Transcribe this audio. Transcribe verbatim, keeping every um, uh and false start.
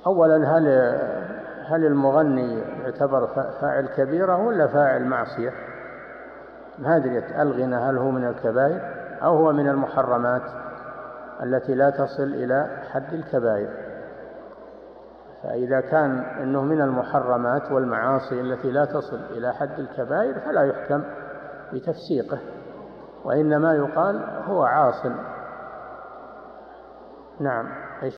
أولا هل هل المغني يعتبر فاعل كبيرة ولا فاعل معصية؟ ما أدري الغنى هل هو من الكبائر أو هو من المحرمات التي لا تصل إلى حد الكبائر. فإذا كان أنه من المحرمات والمعاصي التي لا تصل إلى حد الكبائر فلا يحكم بتفسيقه، وإنما يقال هو عاص. نعم.